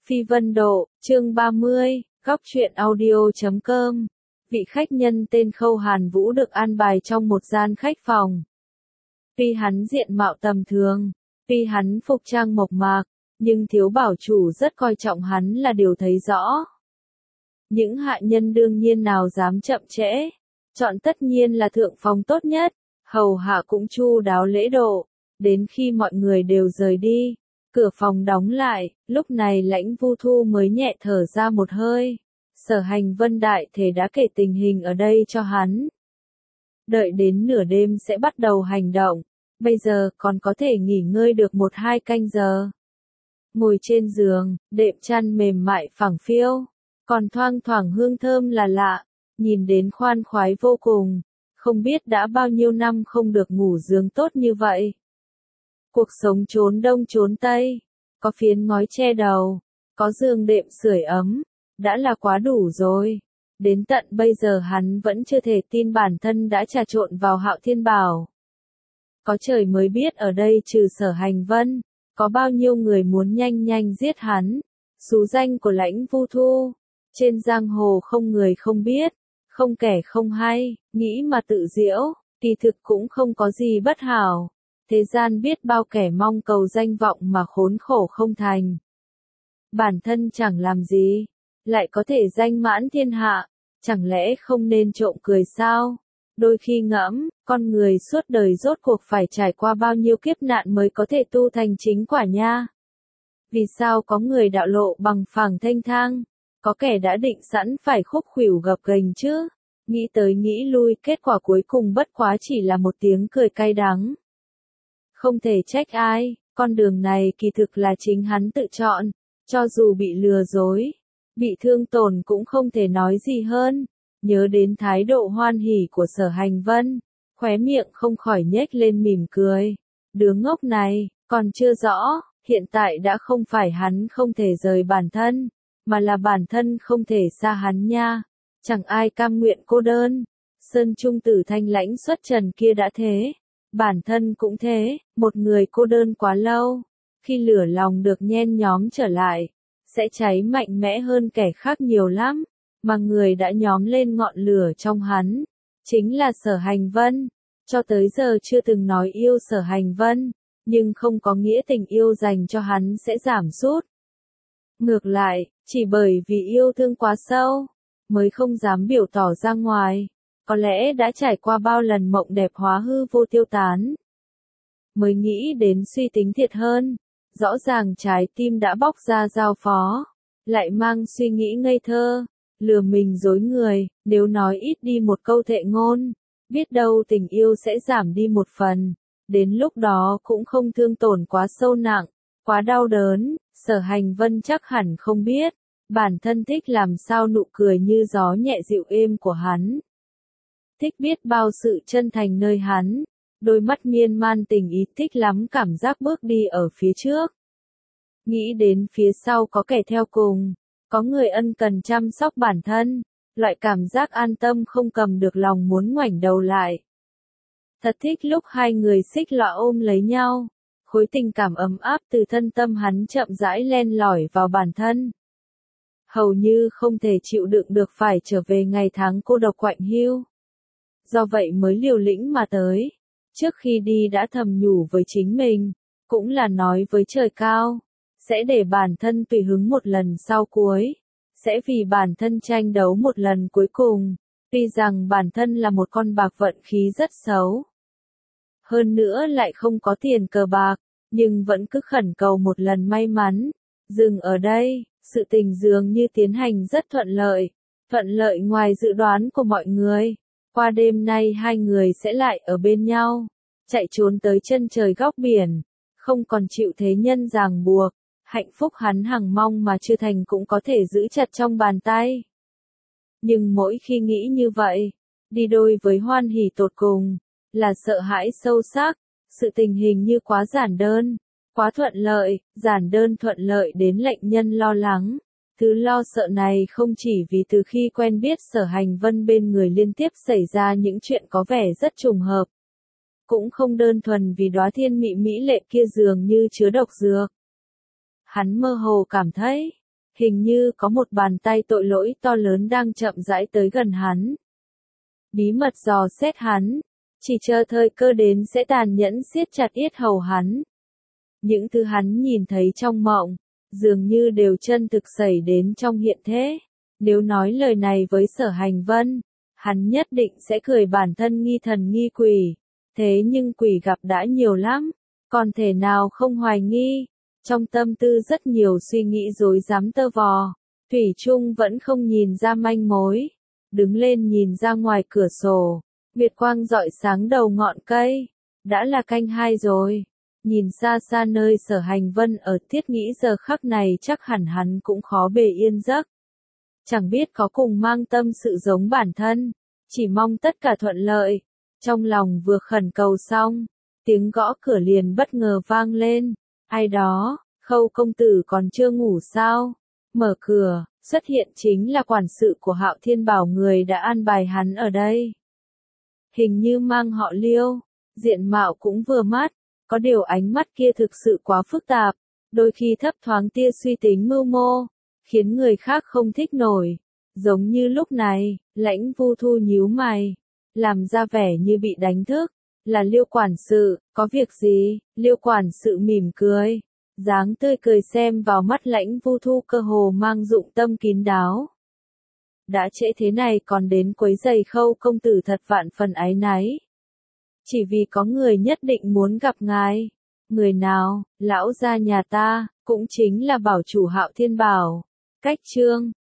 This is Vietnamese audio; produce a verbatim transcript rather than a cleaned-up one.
Phi Vân Độ, chương ba mươi, góc truyện audio chấm com. Vị khách nhân tên Khâu Hàn Vũ được an bài trong một gian khách phòng. Tuy hắn diện mạo tầm thường, tuy hắn phục trang mộc mạc, nhưng thiếu bảo chủ rất coi trọng hắn là điều thấy rõ. Những hạ nhân đương nhiên nào dám chậm trễ, chọn tất nhiên là thượng phòng tốt nhất, hầu hạ cũng chu đáo lễ độ, đến khi mọi người đều rời đi. Cửa phòng đóng lại, lúc này Lãnh Vu Thu mới nhẹ thở ra một hơi. Sở Hành Vân đại thể đã kể tình hình ở đây cho hắn. Đợi đến nửa đêm sẽ bắt đầu hành động, bây giờ còn có thể nghỉ ngơi được một hai canh giờ. Ngồi trên giường, đệm chăn mềm mại phẳng phiu, còn thoang thoảng hương thơm là lạ, nhìn đến khoan khoái vô cùng, không biết đã bao nhiêu năm không được ngủ giường tốt như vậy. Cuộc sống trốn đông trốn tây, có phiến ngói che đầu, có giường đệm sưởi ấm, đã là quá đủ rồi. Đến tận bây giờ hắn vẫn chưa thể tin bản thân đã trà trộn vào Hạo Thiên Bảo. Có trời mới biết ở đây trừ Sở Hành Vân, có bao nhiêu người muốn nhanh nhanh giết hắn. Xú danh của Lãnh Vu Thu, trên giang hồ không người không biết, không kẻ không hay, nghĩ mà tự diễu, kỳ thực cũng không có gì bất hảo. Thế gian biết bao kẻ mong cầu danh vọng mà khốn khổ không thành. Bản thân chẳng làm gì, lại có thể danh mãn thiên hạ, chẳng lẽ không nên trộm cười sao? Đôi khi ngẫm, con người suốt đời rốt cuộc phải trải qua bao nhiêu kiếp nạn mới có thể tu thành chính quả nha? Vì sao có người đạo lộ bằng phẳng thanh thang, có kẻ đã định sẵn phải khúc khuỷu gập ghềnh chứ? Nghĩ tới nghĩ lui, kết quả cuối cùng bất quá chỉ là một tiếng cười cay đắng. Không thể trách ai, con đường này kỳ thực là chính hắn tự chọn, cho dù bị lừa dối, bị thương tổn cũng không thể nói gì hơn. Nhớ đến thái độ hoan hỉ của Sở Hành Vân, khóe miệng không khỏi nhếch lên mỉm cười. Đứa ngốc này, còn chưa rõ, hiện tại đã không phải hắn không thể rời bản thân, mà là bản thân không thể xa hắn nha. Chẳng ai cam nguyện cô đơn. Sơn Trung Tử thanh lãnh xuất trần kia đã thế. Bản thân cũng thế, một người cô đơn quá lâu, khi lửa lòng được nhen nhóm trở lại, sẽ cháy mạnh mẽ hơn kẻ khác nhiều lắm, mà người đã nhóm lên ngọn lửa trong hắn, chính là Sở Hành Vân. Cho tới giờ chưa từng nói yêu Sở Hành Vân, nhưng không có nghĩa tình yêu dành cho hắn sẽ giảm sút. Ngược lại, chỉ bởi vì yêu thương quá sâu, mới không dám biểu tỏ ra ngoài. Có lẽ đã trải qua bao lần mộng đẹp hóa hư vô tiêu tán, mới nghĩ đến suy tính thiệt hơn. Rõ ràng trái tim đã bóc ra giao phó, lại mang suy nghĩ ngây thơ, lừa mình dối người. Nếu nói ít đi một câu thệ ngôn, biết đâu tình yêu sẽ giảm đi một phần, đến lúc đó cũng không thương tổn quá sâu nặng, quá đau đớn. Sở Hành Vân chắc hẳn không biết, bản thân thích làm sao nụ cười như gió nhẹ dịu êm của hắn. Thích biết bao sự chân thành nơi hắn, đôi mắt miên man tình ý, thích lắm cảm giác bước đi ở phía trước. Nghĩ đến phía sau có kẻ theo cùng, có người ân cần chăm sóc bản thân, loại cảm giác an tâm không cầm được lòng muốn ngoảnh đầu lại. Thật thích lúc hai người xích lọa ôm lấy nhau, khối tình cảm ấm áp từ thân tâm hắn chậm rãi len lỏi vào bản thân. Hầu như không thể chịu đựng được phải trở về ngày tháng cô độc quạnh hiu. Do vậy mới liều lĩnh mà tới. Trước khi đi đã thầm nhủ với chính mình, cũng là nói với trời cao, sẽ để bản thân tùy hứng một lần sau cuối, sẽ vì bản thân tranh đấu một lần cuối cùng. Tuy rằng bản thân là một con bạc vận khí rất xấu, hơn nữa lại không có tiền cờ bạc, nhưng vẫn cứ khẩn cầu một lần may mắn. Dừng ở đây, sự tình dường như tiến hành rất thuận lợi, thuận lợi ngoài dự đoán của mọi người. Qua đêm nay hai người sẽ lại ở bên nhau, chạy trốn tới chân trời góc biển, không còn chịu thế nhân ràng buộc. Hạnh phúc hắn hằng mong mà chưa thành cũng có thể giữ chặt trong bàn tay. Nhưng mỗi khi nghĩ như vậy, đi đôi với hoan hỉ tột cùng, là sợ hãi sâu sắc. Sự tình hình như quá giản đơn, quá thuận lợi, giản đơn thuận lợi đến lệnh nhân lo lắng. Thứ lo sợ này không chỉ vì từ khi quen biết Sở Hành Vân bên người liên tiếp xảy ra những chuyện có vẻ rất trùng hợp. Cũng không đơn thuần vì đóa thiên mị mỹ lệ kia dường như chứa độc dược. Hắn mơ hồ cảm thấy, Hình như có một bàn tay tội lỗi to lớn đang chậm rãi tới gần hắn. Bí mật dò xét hắn, chỉ chờ thời cơ đến sẽ tàn nhẫn siết chặt yết hầu hắn. Những thứ hắn nhìn thấy trong mộng, dường như đều chân thực xảy đến trong hiện thế. Nếu nói lời này với Sở Hành Vân, hắn nhất định sẽ cười bản thân nghi thần nghi quỷ. Thế nhưng quỷ gặp đã nhiều lắm, còn thể nào không hoài nghi. Trong tâm tư rất nhiều suy nghĩ rối rắm tơ vò, Thủy Trung vẫn không nhìn ra manh mối. Đứng lên nhìn ra ngoài cửa sổ, nguyệt quang rọi sáng đầu ngọn cây. Đã là canh hai rồi. Nhìn xa xa nơi Sở Hành Vân ở, thiết nghĩ giờ khắc này chắc hẳn hắn cũng khó bề yên giấc. Chẳng biết có cùng mang tâm sự giống bản thân, chỉ mong tất cả thuận lợi. Trong lòng vừa khẩn cầu xong, tiếng gõ cửa liền bất ngờ vang lên. Ai đó, Khâu công tử còn chưa ngủ sao? Mở cửa, xuất hiện chính là quản sự của Hạo Thiên Bảo, người đã an bài hắn ở đây. Hình như mang họ Liêu, diện mạo cũng vừa mắt, có điều ánh mắt kia thực sự quá phức tạp, đôi khi thấp thoáng tia suy tính mưu mô, khiến người khác không thích nổi. Giống như lúc này, Lãnh Vu Thu nhíu mày, làm ra vẻ như bị đánh thức. Là Liêu quản sự, có việc gì? Liêu quản sự mỉm cười, dáng tươi cười xem vào mắt Lãnh Vu Thu cơ hồ mang dụng tâm kín đáo. Đã trễ thế này còn đến quấy rầy Khâu công tử, thật vạn phần áy náy. Chỉ vì có người nhất định muốn gặp ngài. Người nào? Lão gia nhà ta, cũng chính là bảo chủ Hạo Thiên Bảo. Cách chương